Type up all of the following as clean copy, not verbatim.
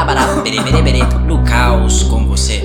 barabara, bere, bere, bere, no caos com você.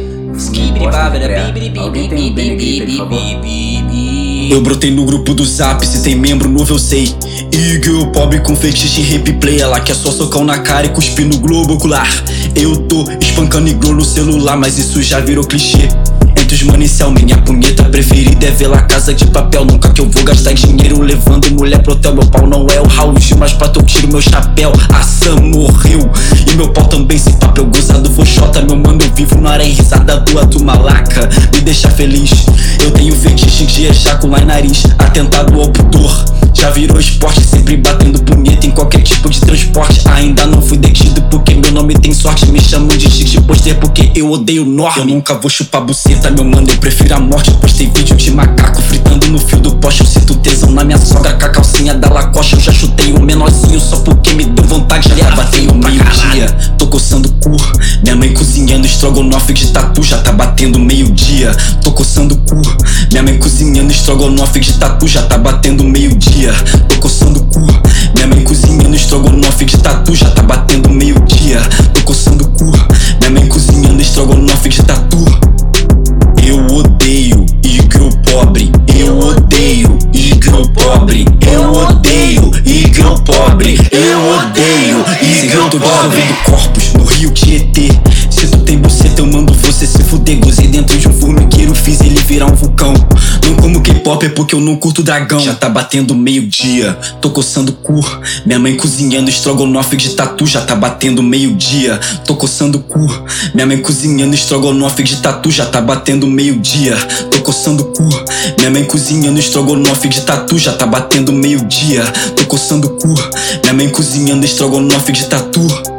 Eu brotei no grupo do Zap, se tem membro novo eu sei. Igor pobre com fetiche em replay. Ela quer só socão na cara e cuspir no globo ocular. Eu tô espancando igor no celular, mas isso já virou clichê. Entre os manicel, minha punheta preferida é ver La Casa de Papel. Nunca que eu vou gastar dinheiro levando mulher pro hotel. Meu pau não é o Raul Gil, mas pra tu eu tiro meu chapéu. A Sam morreu e meu pau também. Se papo eu gozado foxota, meu mano eu vivo na areia. Risada tua do malaca me deixa feliz. Eu tenho fetiche de ejacular em nariz. Atentado ao pudor já virou esporte, sempre batendo punheta em qualquer tipo de transporte. Ainda não fui detido porque meu nome tem sorte. Me chamam de chique poster porque eu odeio norte. Eu nunca vou chupar buceta, meu mano, eu prefiro a morte. Postei vídeo de macaco fritando no fio do poste. Eu sinto tesão na minha sogra com a calcinha da Lacoste. Eu já chutei um menorzinho só porque me deu vontade. Já batei o meio-dia, tô coçando o cu. Minha mãe cozinhando estrogonofe de tatu. Já tá batendo meio-dia, tô coçando o cu. Minha mãe cozinhando estrogonofe de tatu. Já tá batendo meio-dia, tô coçando o cu. Minha mãe cozinhando estrogonofe de tatu. Já tá batendo meio-dia, tô coçando o cu. Minha mãe cozinhando estrogonofe de tatu. Eu odeio igro pobre. Eu odeio igro pobre. Eu odeio igro pobre. Eu odeio igro pobre. Vendo corpos no rio Tietê. Se tu tem buceta eu mando você se fuder. Gozei dentro de um formigueiro, fiz ele virar um vulcão. Não como K-pop é porque eu não curto dragão. Já tá batendo meio-dia, tô coçando o cu. Minha mãe cozinhando estrogonofe de tatu. Já tá batendo meio-dia, tô coçando o cu. Minha mãe cozinhando estrogonofe de tatu. Já tá batendo meio-dia, tô coçando o cu. Minha mãe cozinhando estrogonofe de tatu. Já tá batendo meio-dia, tô coçando o cu. Minha mãe cozinhando estrogonofe de tatu.